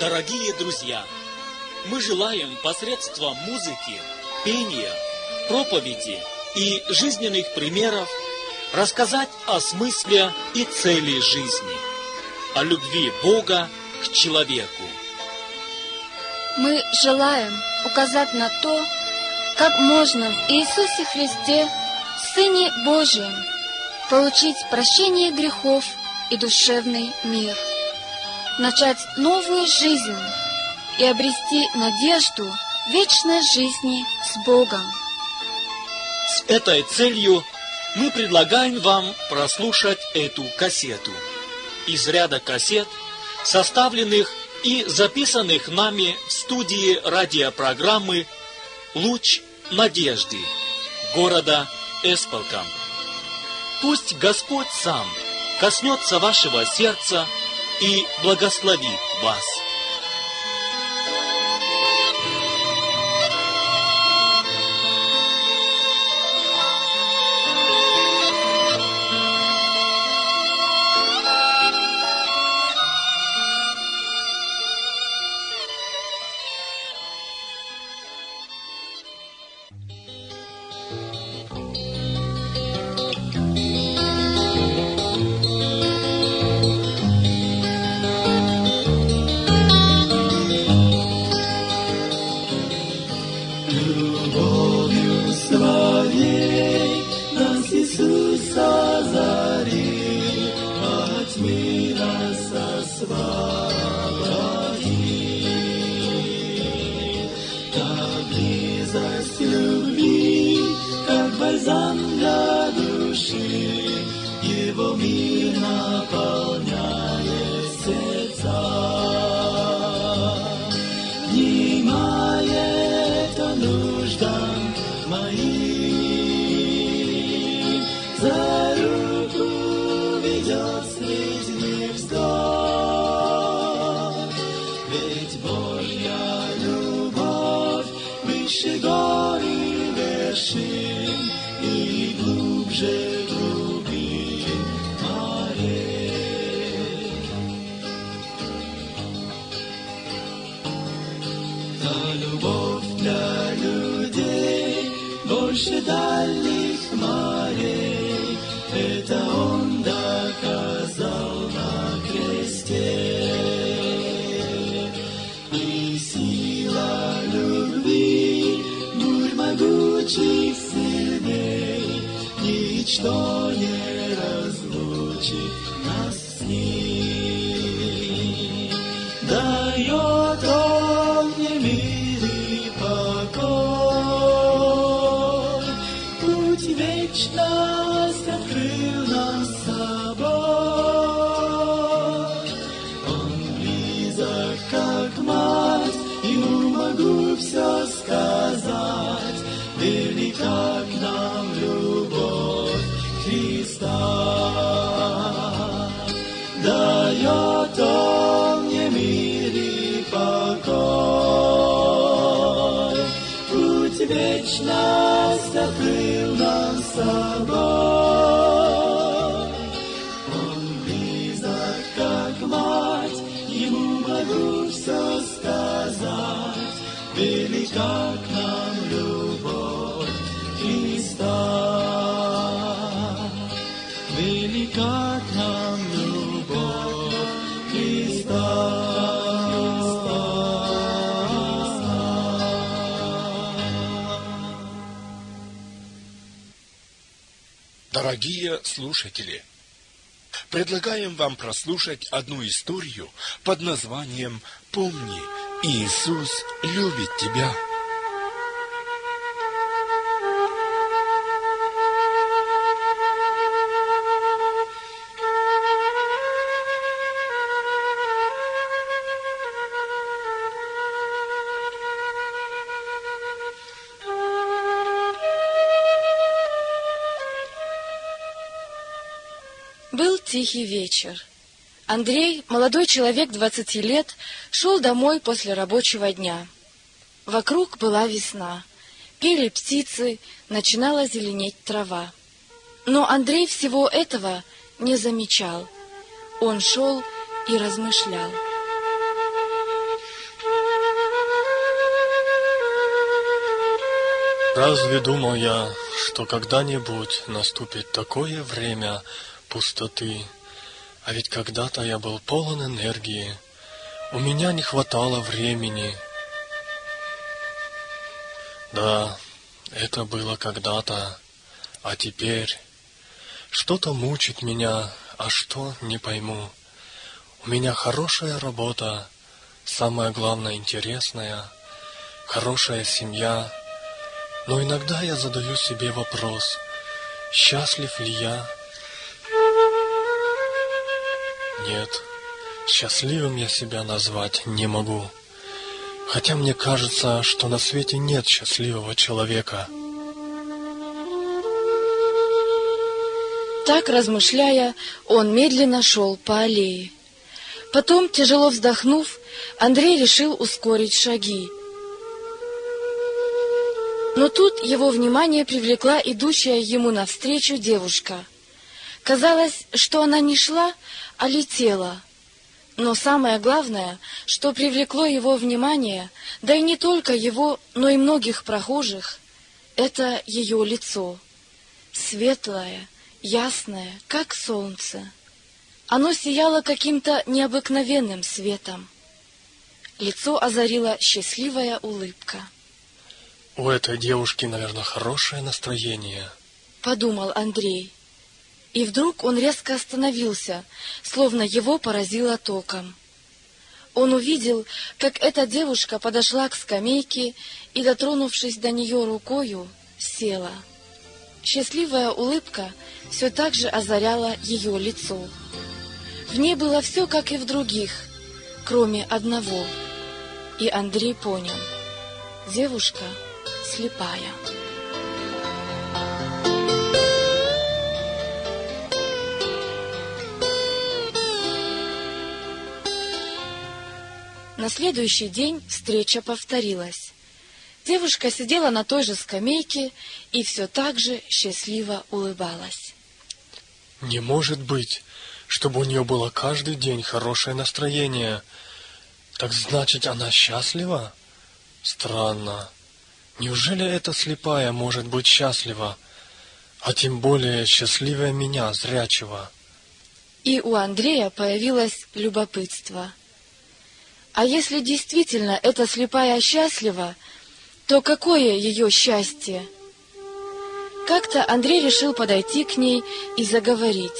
Дорогие друзья, мы желаем посредством музыки, пения, проповеди и жизненных примеров рассказать о смысле и цели жизни, о любви Бога к человеку. Мы желаем указать на то, как можно в Иисусе Христе, Сыне Божьем, получить прощение грехов и душевный мир, начать новую жизнь и обрести надежду вечной жизни с Богом. С этой целью мы предлагаем вам прослушать эту кассету из ряда кассет, составленных и записанных нами в студии радиопрограммы «Луч надежды» города Эспалкам. Пусть Господь сам коснется вашего сердца и благословит вас. Больше дальних морей, это Он доказал на кресте. И сила любви, бурь могучих сильней, ничто не разлучит нас с ним. Дает Он мне мир и покой, вечность открыл нам с собой. Он близок, как мать, Ему могу все сказать. Велика к нам любовь Христа. Дает Он мне мир и покой. Путь вечность открыл нам с собой. Он близок, как мать, Ему могу все сказать. Велика к нам любовь Христа. Велика к нам любовь Христа. Дорогие слушатели, предлагаем вам прослушать одну историю под названием «Помни, Иисус любит тебя». Был тихий вечер. Андрей, молодой человек 20 лет, шел домой после рабочего дня. Вокруг была весна. Пели птицы, начинала зеленеть трава. Но Андрей всего этого не замечал. Он шел и размышлял. Разве думал я, что когда-нибудь наступит такое время пустоты? А ведь когда-то я был полон энергии, у меня не хватало времени. Да, это было когда-то, а теперь что-то мучит меня, а что — не пойму. У меня хорошая работа, самое главное — интересная, хорошая семья. Но иногда я задаю себе вопрос, счастлив ли я? Нет, счастливым я себя назвать не могу. Хотя мне кажется, что на свете нет счастливого человека. Так, размышляя, он медленно шел по аллее. Потом, тяжело вздохнув, Андрей решил ускорить шаги. Но тут его внимание привлекла идущая ему навстречу девушка. Казалось, что она не шла, а летела. Но самое главное, что привлекло его внимание, да и не только его, но и многих прохожих, это ее лицо. Светлое, ясное, как солнце. Оно сияло каким-то необыкновенным светом. Лицо озарила счастливая улыбка. У этой девушки, наверное, хорошее настроение, подумал Андрей. И вдруг он резко остановился, словно его поразило током. Он увидел, как эта девушка подошла к скамейке и, дотронувшись до нее рукою, села. Счастливая улыбка все так же озаряла ее лицо. В ней было все, как и в других, кроме одного. И Андрей понял — девушка слепая. На следующий день встреча повторилась. Девушка сидела на той же скамейке и все так же счастливо улыбалась. Не может быть, чтобы у нее было каждый день хорошее настроение. Так значит, она счастлива? Странно. Неужели эта слепая может быть счастлива? А тем более счастливее меня, зрячего. И у Андрея появилось любопытство. А если действительно эта слепая счастлива, то какое ее счастье? Как-то Андрей решил подойти к ней и заговорить.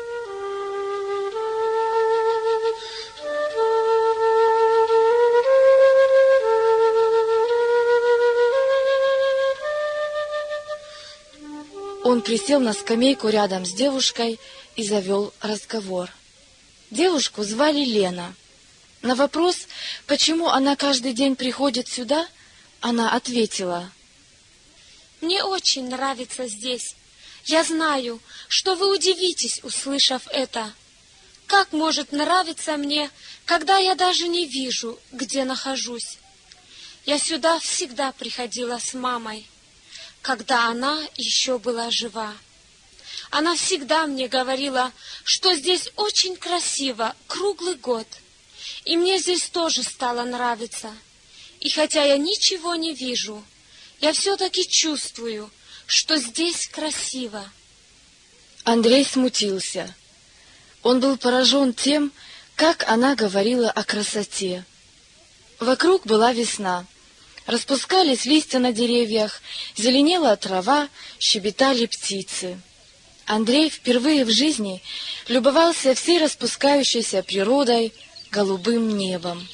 Он присел на скамейку рядом с девушкой и завел разговор. Девушку звали Лена. На вопрос, почему она каждый день приходит сюда, она ответила: «Мне очень нравится здесь. Я знаю, что вы удивитесь, услышав это. Как может нравиться мне, когда я даже не вижу, где нахожусь? Я сюда всегда приходила с мамой, когда она еще была жива. Она всегда мне говорила, что здесь очень красиво круглый год. И мне здесь тоже стало нравиться. И хотя я ничего не вижу, я все-таки чувствую, что здесь красиво». Андрей смутился. Он был поражен тем, как она говорила о красоте. Вокруг была весна. Распускались листья на деревьях, зеленела трава, щебетали птицы. Андрей впервые в жизни любовался всей распускающейся природой, голубым небом.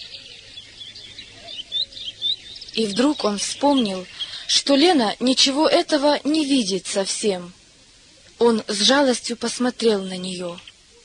И вдруг он вспомнил, что Лена ничего этого не видит совсем. Он с жалостью посмотрел на нее.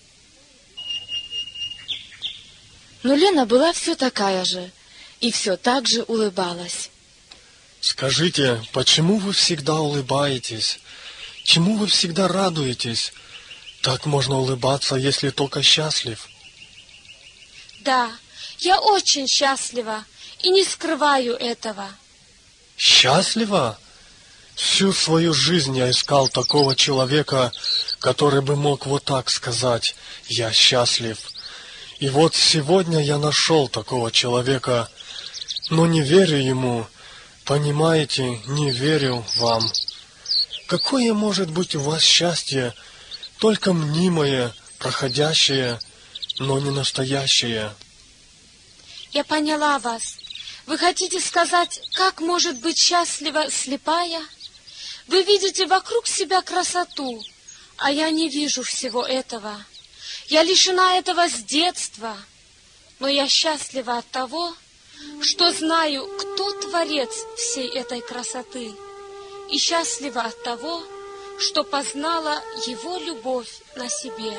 Но Лена была все такая же, и все так же улыбалась. Скажите, почему вы всегда улыбаетесь? Чему вы всегда радуетесь? Так можно улыбаться, если только счастлив. Да, я очень счастлива и не скрываю этого. Счастлива? Всю свою жизнь я искал такого человека, который бы мог вот так сказать: «Я счастлив». И вот сегодня я нашел такого человека, но не верю ему, Понимаете, не верю вам. Какое может быть у вас счастье, только мнимое, проходящее, но не настоящее? Я поняла вас. Вы хотите сказать, как может быть счастлива слепая? Вы видите вокруг себя красоту, а я не вижу всего этого. Я лишена этого с детства, но я счастлива от того, что знаю, кто творец всей этой красоты, и счастлива от того, что познала его любовь на себе.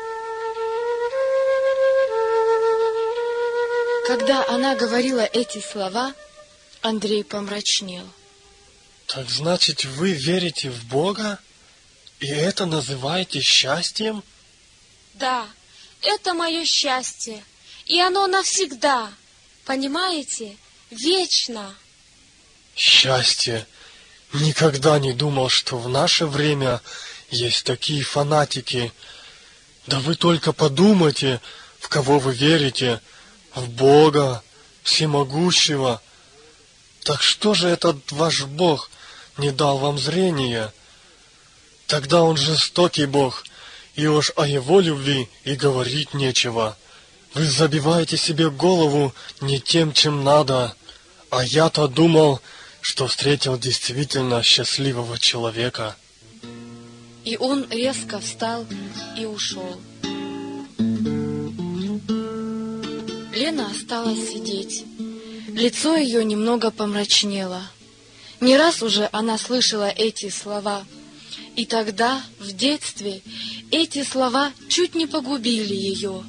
Когда она говорила эти слова, Андрей помрачнел. Так значит, вы верите в Бога, и это называете счастьем? Да, это мое счастье, и оно навсегда, понимаете, вечно. Счастье. Никогда не думал, что в наше время есть такие фанатики. Да вы только подумайте, в кого вы верите, в Бога, всемогущего. Так что же этот ваш Бог не дал вам зрения? Тогда он жестокий Бог, и уж о его любви и говорить нечего. Вы забиваете себе голову не тем, чем надо, а я-то думал, что встретил действительно счастливого человека. И он резко встал и ушел. Лена осталась сидеть. Лицо ее немного помрачнело. Не раз уже она слышала эти слова. И тогда, в детстве, эти слова чуть не погубили ее.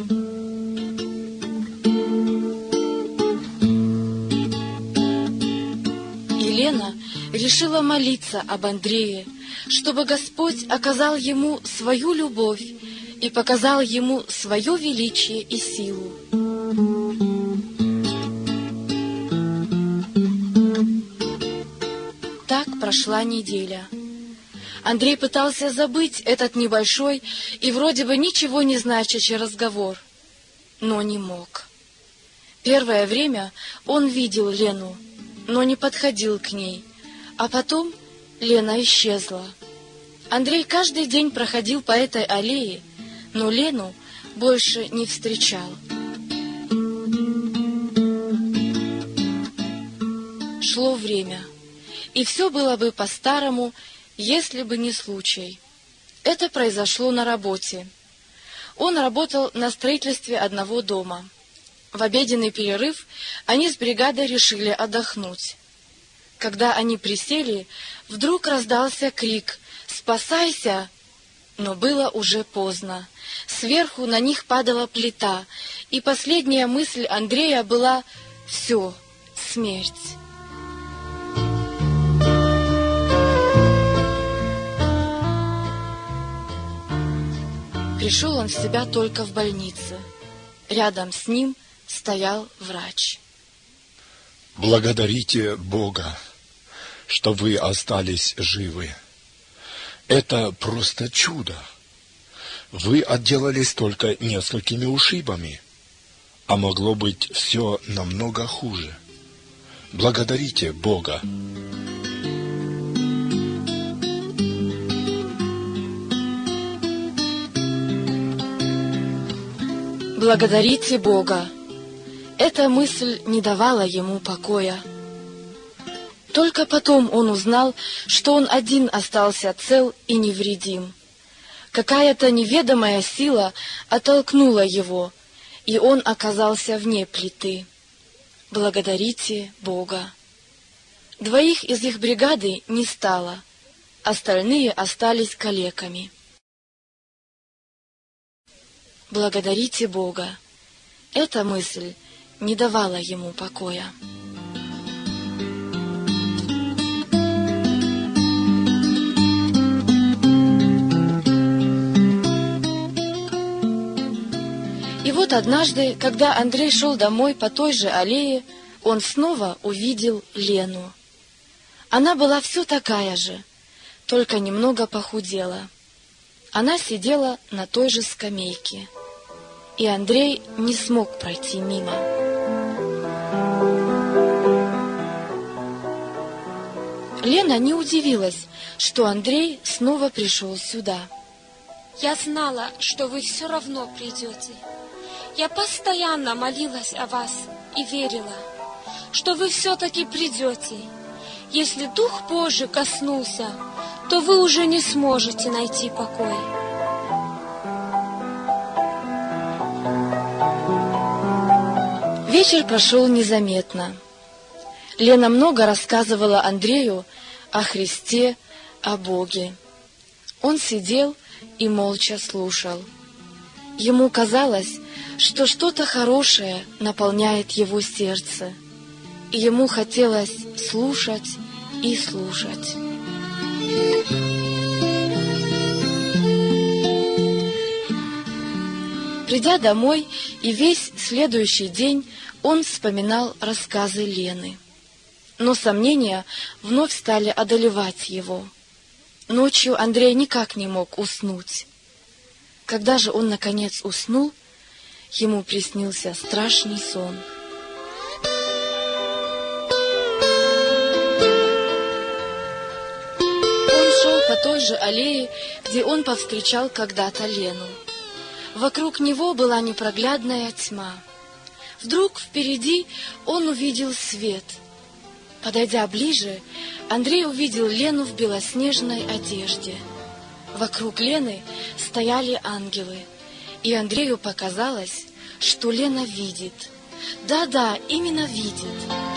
И Лена решила молиться об Андрее, чтобы Господь оказал ему свою любовь и показал ему свое величие и силу. Так прошла неделя. Андрей пытался забыть этот небольшой и вроде бы ничего не значащий разговор, но не мог. Первое время он видел Лену, но не подходил к ней, а потом Лена исчезла. Андрей каждый день проходил по этой аллее, но Лену больше не встречал. Шло время, и все было бы по-старому, если бы не случай. Это произошло на работе. Он работал на строительстве одного дома. В обеденный перерыв они с бригадой решили отдохнуть. Когда они присели, вдруг раздался крик «Спасайся!», но было уже поздно. Сверху на них падала плита, и последняя мысль Андрея была «Все, смерть». Пришел он в себя только в больнице. Рядом с ним стоял врач. Благодарите Бога, что вы остались живы. Это просто чудо. Вы отделались только несколькими ушибами, а могло быть все намного хуже. Благодарите Бога. Благодарите Бога. Эта мысль не давала ему покоя. Только потом он узнал, что он один остался цел и невредим. Какая-то неведомая сила оттолкнула его, и он оказался вне плиты. Благодарите Бога. Двоих из их бригады не стало, остальные остались калеками. Благодарите Бога. Эта мысль не давала ему покоя. И вот однажды, когда Андрей шел домой по той же аллее, он снова увидел Лену. Она была все такая же, только немного похудела. Она сидела на той же скамейке, и Андрей не смог пройти мимо. Лена не удивилась, что Андрей снова пришел сюда. Я знала, что вы все равно придете. Я постоянно молилась о вас и верила, что вы все-таки придете. Если Дух Божий коснулся, то вы уже не сможете найти покой. Вечер прошел незаметно. Лена много рассказывала Андрею о Христе, о Боге. Он сидел и молча слушал. Ему казалось, что что-то хорошее наполняет его сердце, и ему хотелось слушать и слушать. Придя домой и весь следующий день, он вспоминал рассказы Лены. Но сомнения вновь стали одолевать его. Ночью Андрей никак не мог уснуть. Когда же он, наконец, уснул, ему приснился страшный сон. Он шел по той же аллее, где он повстречал когда-то Лену. Вокруг него была непроглядная тьма. Вдруг впереди он увидел свет. Подойдя ближе, Андрей увидел Лену в белоснежной одежде. Вокруг Лены стояли ангелы, и Андрею показалось, что Лена видит. Да, именно видит.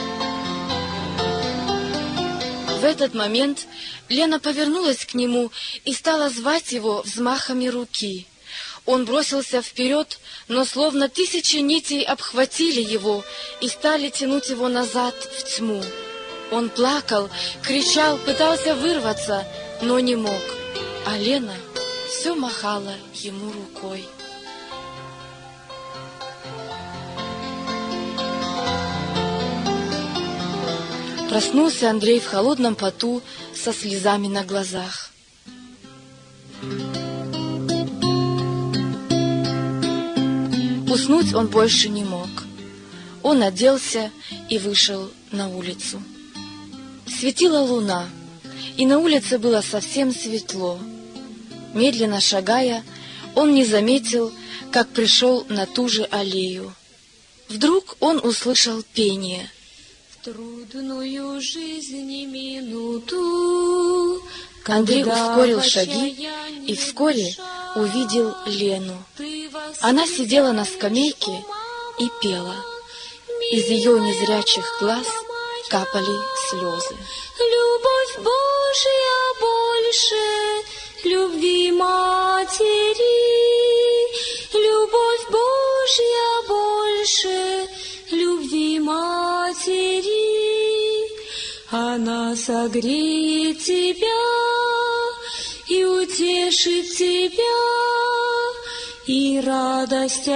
В этот момент Лена повернулась к нему и стала звать его взмахами руки. Он бросился вперед, но словно 1000 нитей обхватили его и стали тянуть его назад в тьму. Он плакал, кричал, пытался вырваться, но не мог. А Лена все махала ему рукой. Проснулся Андрей в холодном поту со слезами на глазах. Уснуть он больше не мог. Он оделся и вышел на улицу. Светила луна, и на улице было совсем светло. Медленно шагая, он не заметил, как пришел на ту же аллею. Вдруг он услышал пение. В трудную жизнь минуту. Андрей ускорил шаги и вскоре увидел Лену. Она сидела на скамейке и пела. Из ее незрячих глаз капали слезы. Любовь Божья больше любви матери, любовь Божья больше любви матери. Она согреет тебя и утешит тебя, и радость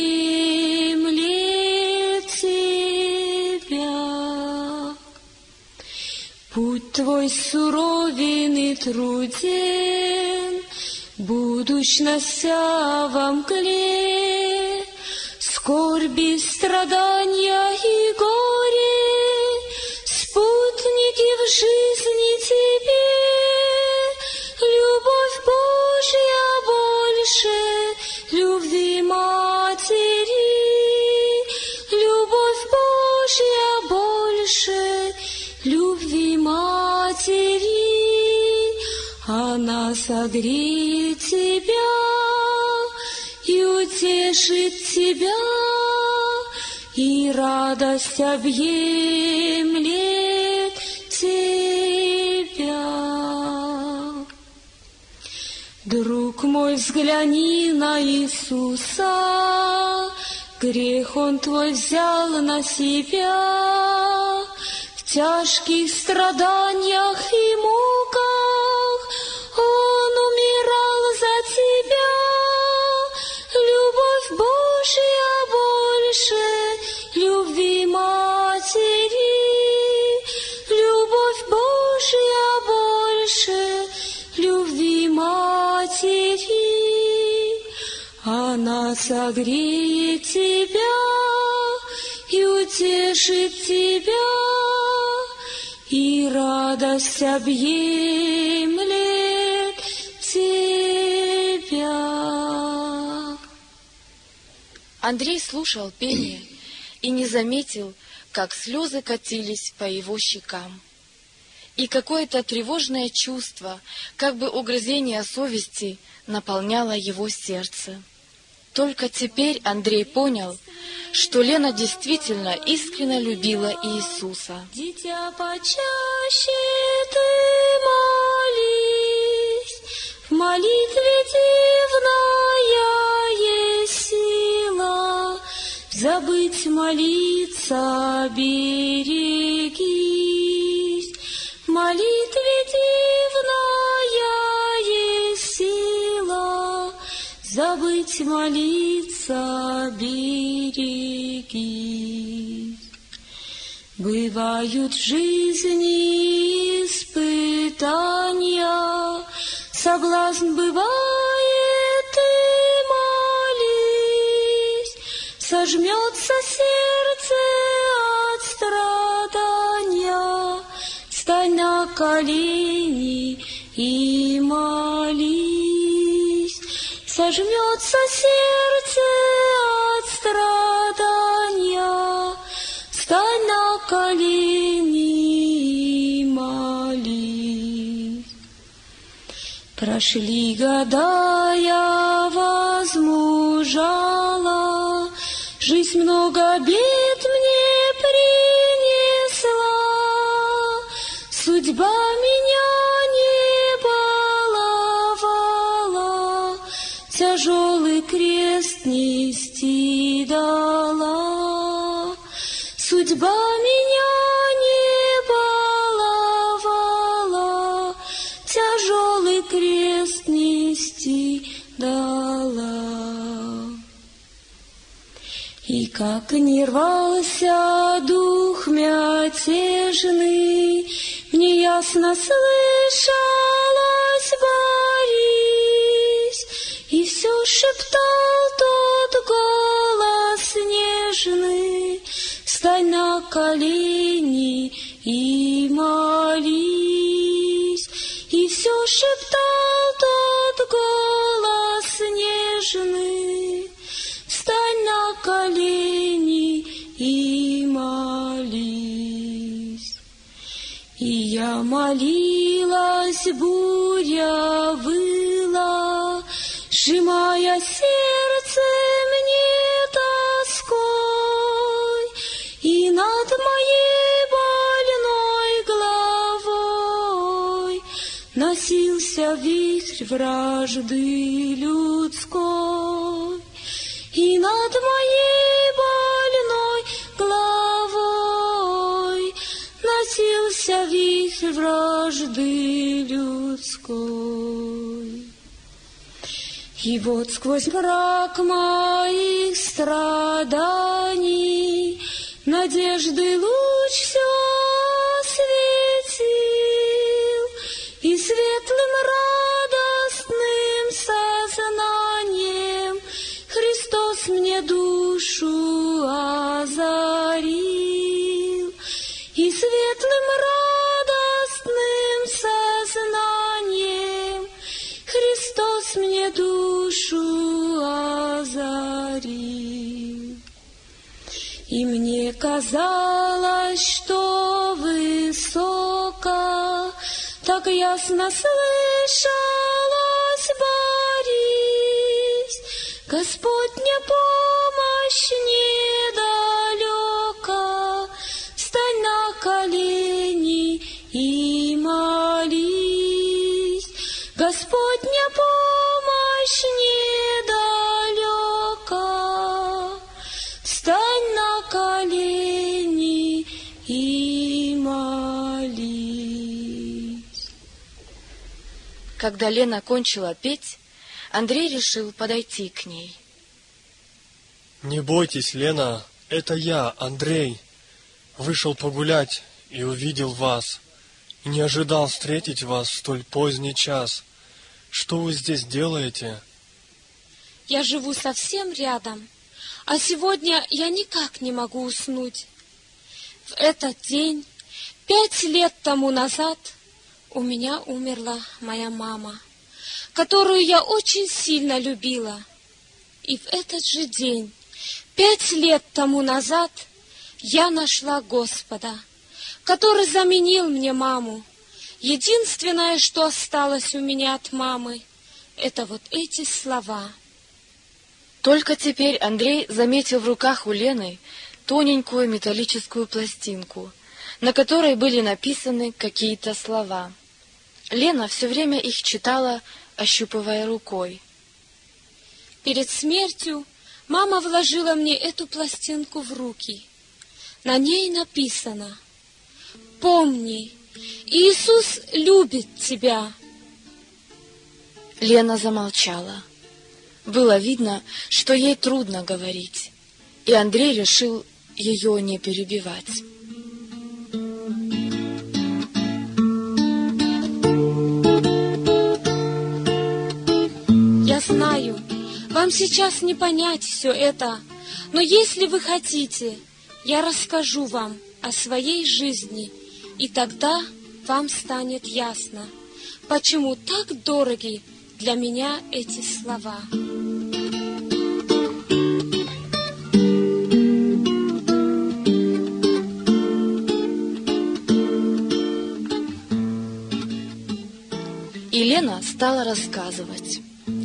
объемлет тебя. Путь твой суровен и труден, будущнося во мгле, скорби, страдания и горе, спутники в жизни тебе. Любовь Божья больше любви матери, любовь Божья больше любви матери. Она согреет тебя и утешит тебя, и радость объемлет тебя. Друг мой, взгляни на Иисуса, грех Он твой взял на себя. В тяжких страданиях и муках Он умирал за тебя. Любовь Божья больше любви матери, любовь Божья больше любви матери. Она согреет тебя и утешит тебя, и радость объемлет тебя. Андрей слушал пение и не заметил, как слезы катились по его щекам. И какое-то тревожное чувство, как бы угрызение совести, наполняло его сердце. Только теперь Андрей понял, что Лена действительно искренне любила Иисуса. Дитя, почаще ты молись, в молитве дивная есть сила, забыть молиться берегись, в молитве дивная есть сила, забыть молиться берегись. Бывают в жизни испытания, соблазн бывает, ты молись, сожмется сердце от страдания, стань на колени и молись, сожмется сердце от страдания, стань на колени и молись. Прошли года, я возмужала, жизнь много бед мне принесла, судьба меня не баловала, тяжелый крест нести дала, судьба меня не баловала, тяжелый крест нести дала. И как не рвался дух мятежный, мне ясно слышалось, борись, и все шептал тот голос нежный, стань на колени и молись, и все шептал тот голос нежный, встань на колени и молись. И я молилась, буря выла, сжимая сердце мне тоской, и над моей больной головой носился вихрь вражды людской, и над моей больной головой носился вихрь вражды людской. И вот сквозь мрак моих страданий надежды луч все осветил, и светлым радостным сознанием Христос мне душу озарил, и светлым радостным сознанием Христос мне душу озарил. И мне казалось, что высоко, так ясно слышалось, борись, Господня помощь недалека, встань на колени и молись, Господня помощь недалека, встань на колени и молись. Когда Лена кончила петь, Андрей решил подойти к ней. Не бойтесь, Лена, это я, Андрей. Вышел погулять и увидел вас. И не ожидал встретить вас в столь поздний час. Что вы здесь делаете? Я живу совсем рядом, а сегодня я никак не могу уснуть. В этот день 5 лет тому назад у меня умерла моя мама, которую я очень сильно любила. И в этот же день, 5 лет тому назад, я нашла Господа, который заменил мне маму. Единственное, что осталось у меня от мамы, это вот эти слова. Только теперь Андрей заметил в руках у Лены тоненькую металлическую пластинку, на которой были написаны какие-то слова. Лена все время их читала, ощупывая рукой. Перед смертью мама вложила мне эту пластинку в руки. На ней написано: «Помни, Иисус любит тебя». Лена замолчала. Было видно, что ей трудно говорить, и Андрей решил ее не перебивать. Я знаю, вам сейчас не понять все это, но если вы хотите, я расскажу вам о своей жизни, и тогда вам станет ясно, почему так дороги для меня эти слова. И Лена стала рассказывать.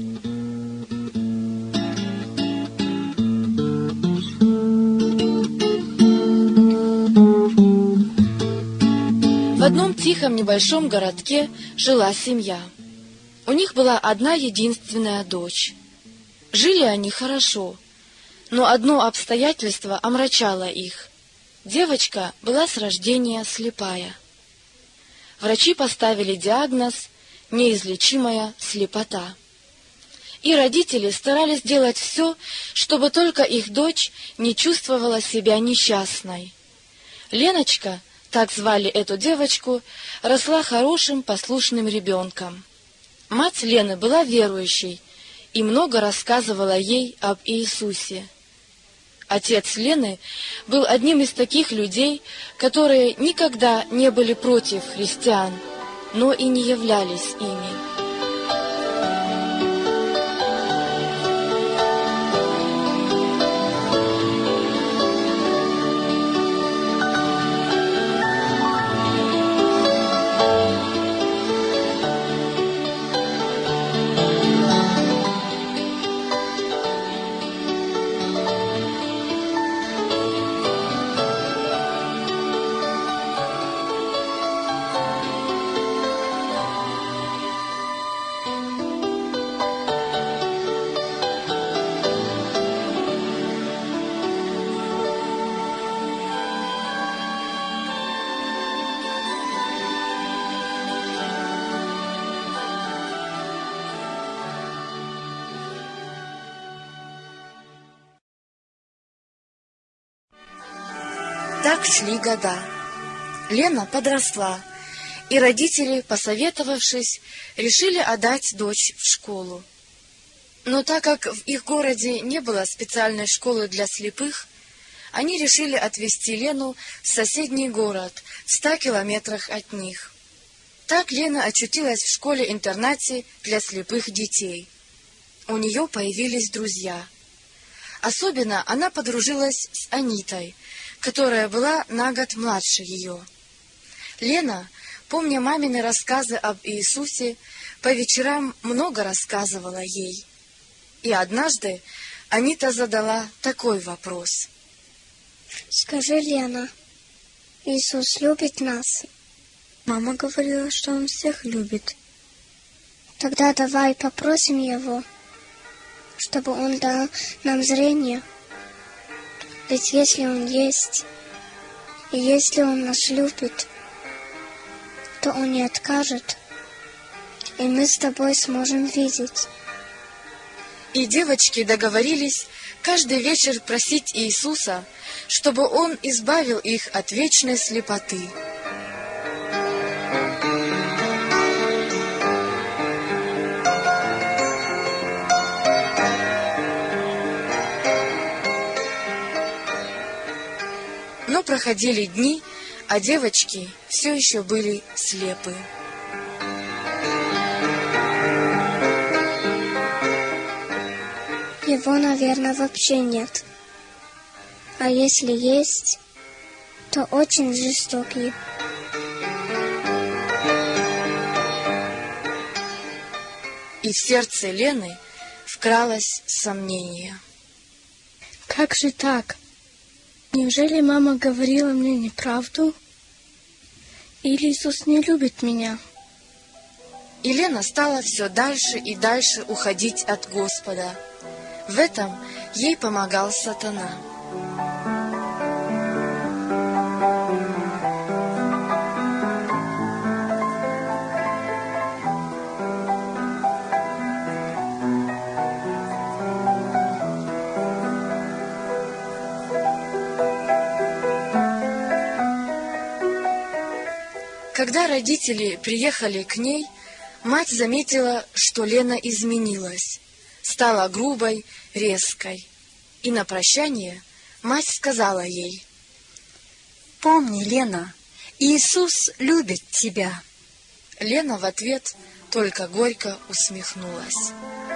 В одном тихом небольшом городке жила семья. У них была одна единственная дочь. Жили они хорошо, но одно обстоятельство омрачало их. Девочка была с рождения слепая. Врачи поставили диагноз «неизлечимая слепота». И родители старались делать все, чтобы только их дочь не чувствовала себя несчастной. Леночка, так звали эту девочку, росла хорошим, послушным ребенком. Мать Лены была верующей и много рассказывала ей об Иисусе. Отец Лены был одним из таких людей, которые никогда не были против христиан, но и не являлись ими. Так шли года. Лена подросла, и родители, посоветовавшись, решили отдать дочь в школу. Но так как в их городе не было специальной школы для слепых, они решили отвезти Лену в соседний город, в 100 километрах от них. Так Лена очутилась в школе-интернате для слепых детей. У нее появились друзья. Особенно она подружилась с Анитой, которая была на год младше ее. Лена, помня мамины рассказы об Иисусе, по вечерам много рассказывала ей. И однажды Анита задала такой вопрос. «Скажи, Лена, Иисус любит нас?» Мама говорила, что Он всех любит. «Тогда давай попросим Его, чтобы Он дал нам зрение. Ведь если Он есть, и если Он нас любит, то Он не откажет, и мы с тобой сможем видеть». И девочки договорились каждый вечер просить Иисуса, чтобы Он избавил их от вечной слепоты. Но проходили дни, а девочки все еще были слепы. Его, наверное, вообще нет. А если есть, то очень жестокий. И в сердце Лены вкралось сомнение. Как же так? Неужели мама говорила мне неправду? Или Иисус не любит меня? И Лена стала все дальше и дальше уходить от Господа. В этом ей помогал сатана. Когда родители приехали к ней, мать заметила, что Лена изменилась, стала грубой, резкой. И на прощание мать сказала ей: «Помни, Лена, Иисус любит тебя». Лена в ответ только горько усмехнулась.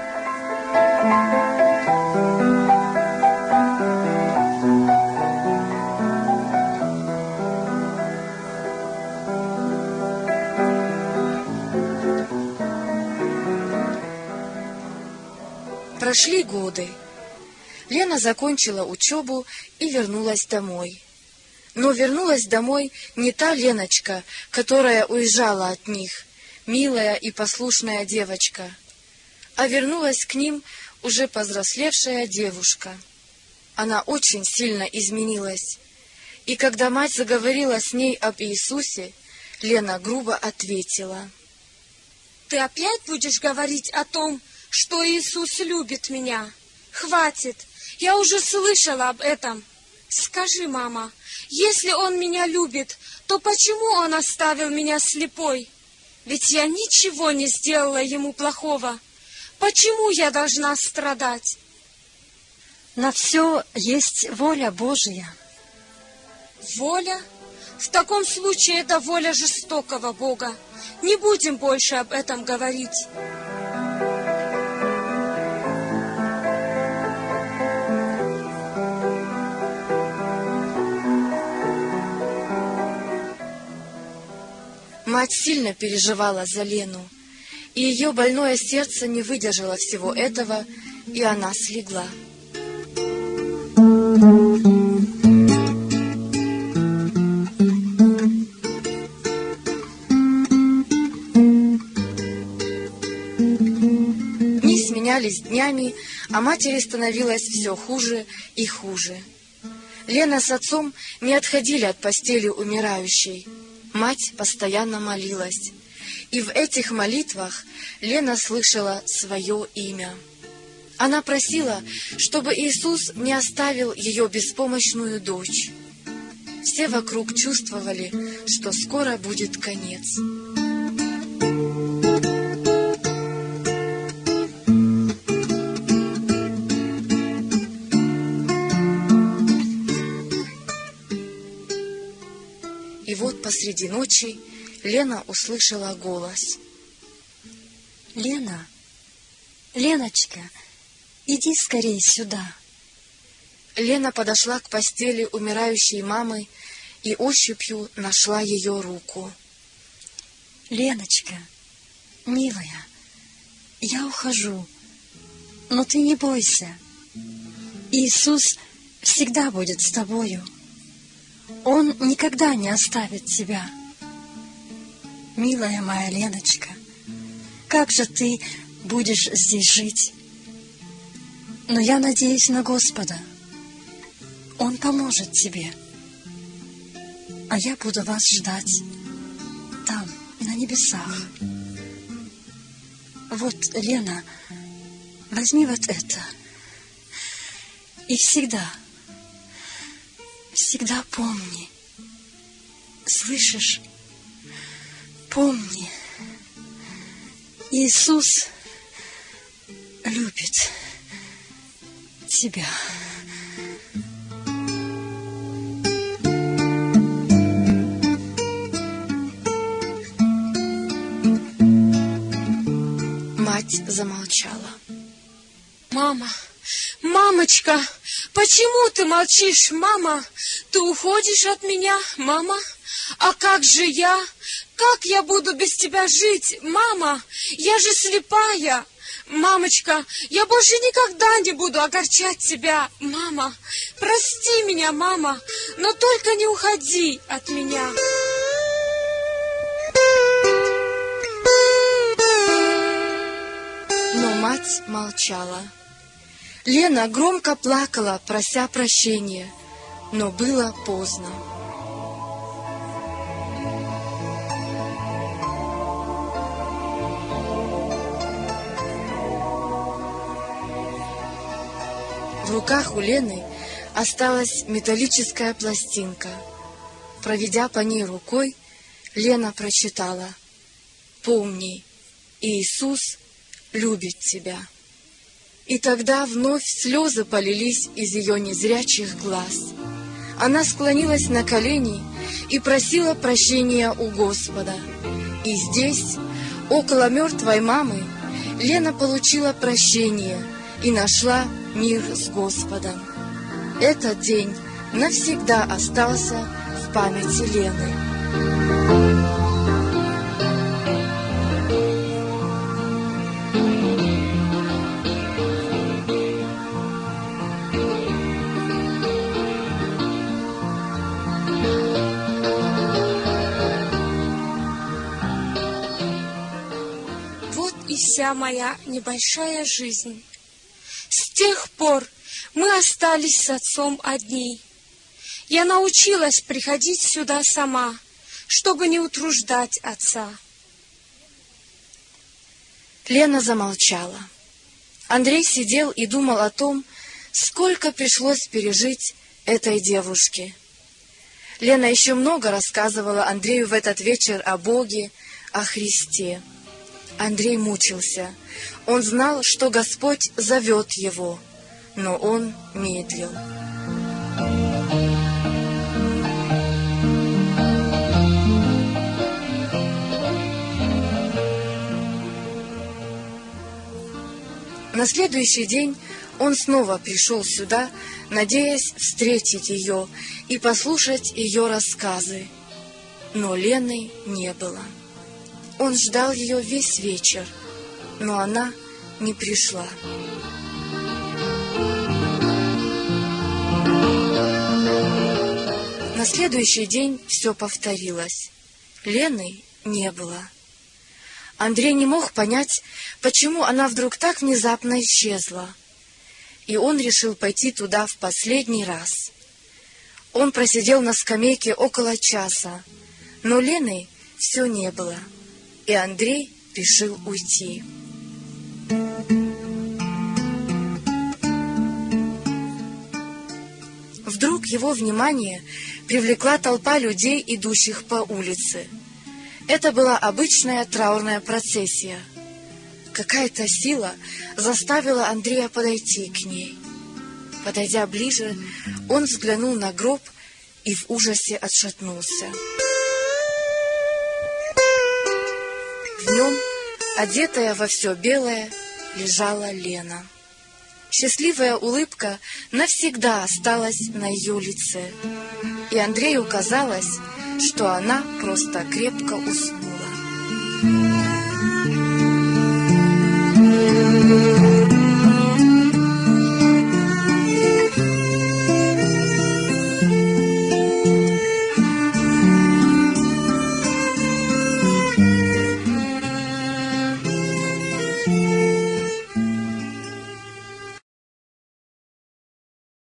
Прошли годы. Лена закончила учебу и вернулась домой. Но вернулась домой не та Леночка, которая уезжала от них, милая и послушная девочка, а вернулась к ним уже повзрослевшая девушка. Она очень сильно изменилась. И когда мать заговорила с ней об Иисусе, Лена грубо ответила: «Ты опять будешь говорить о том, что Иисус любит меня? Хватит, я уже слышала об этом. Скажи, мама, если Он меня любит, то почему Он оставил меня слепой? Ведь я ничего не сделала Ему плохого. Почему я должна страдать?» На все есть воля Божья. Воля? В таком случае это воля жестокого Бога. Не будем больше об этом говорить. Мать сильно переживала за Лену, и ее больное сердце не выдержало всего этого, и она слегла. Дни сменялись днями, а матери становилось все хуже и хуже. Лена с отцом не отходили от постели умирающей. Мать постоянно молилась, и в этих молитвах Лена слышала свое имя. Она просила, чтобы Иисус не оставил ее беспомощную дочь. Все вокруг чувствовали, что скоро будет конец. И вот посреди ночи Лена услышала голос. Лена, Леночка, иди скорее сюда. Лена подошла к постели умирающей мамы и ощупью нашла ее руку. Леночка, милая, я ухожу, но ты не бойся. Иисус всегда будет с тобою. Он никогда не оставит тебя. Милая моя Леночка, как же ты будешь здесь жить? Но я надеюсь на Господа. Он поможет тебе. А я буду вас ждать там, на небесах. Вот, Лена, возьми вот это. И всегда помни. Слышишь? Помни. Иисус любит тебя. мать замолчала. Мама, мамочка, почему ты молчишь, мама? Ты уходишь от меня, мама? А как же я? Как я буду без тебя жить, мама? Я же слепая. Мамочка, я больше никогда не буду огорчать тебя, мама. Прости меня, мама, но только не уходи от меня. Но мать молчала. Лена громко плакала, прося прощения, но было поздно. В руках у Лены осталась металлическая пластинка. Проведя по ней рукой, Лена прочитала: «Помни, Иисус любит тебя». И тогда вновь слезы полились из ее незрячих глаз. Она склонилась на колени и просила прощения у Господа. И здесь, около мертвой мамы, Лена получила прощение и нашла мир с Господом. Этот день навсегда остался в памяти Лены. Вот и вся моя небольшая жизнь. С тех пор мы остались с отцом одни. Я научилась приходить сюда сама, чтобы не утруждать отца. Лена замолчала. Андрей сидел и думал о том, сколько пришлось пережить этой девушке. Лена еще много рассказывала Андрею в этот вечер о Боге, о Христе. Андрей мучился. Он знал, что Господь зовет его, но он медлил. На следующий день он снова пришел сюда, надеясь встретить ее и послушать ее рассказы. Но Лены не было. Он ждал ее весь вечер, но она не пришла. На следующий день все повторилось. Лены не было. Андрей не мог понять, почему она вдруг так внезапно исчезла. И он решил пойти туда в последний раз. Он просидел на скамейке около часа, но Лены все не было, и Андрей решил уйти. Вдруг его внимание привлекла толпа людей, идущих по улице. Это была обычная траурная процессия. Какая-то сила заставила Андрея подойти к ней. Подойдя ближе, он взглянул на гроб и в ужасе отшатнулся. В нем, одетая во все белое, лежала Лена. Счастливая улыбка навсегда осталась на ее лице, и Андрею казалось, что она просто крепко уснула.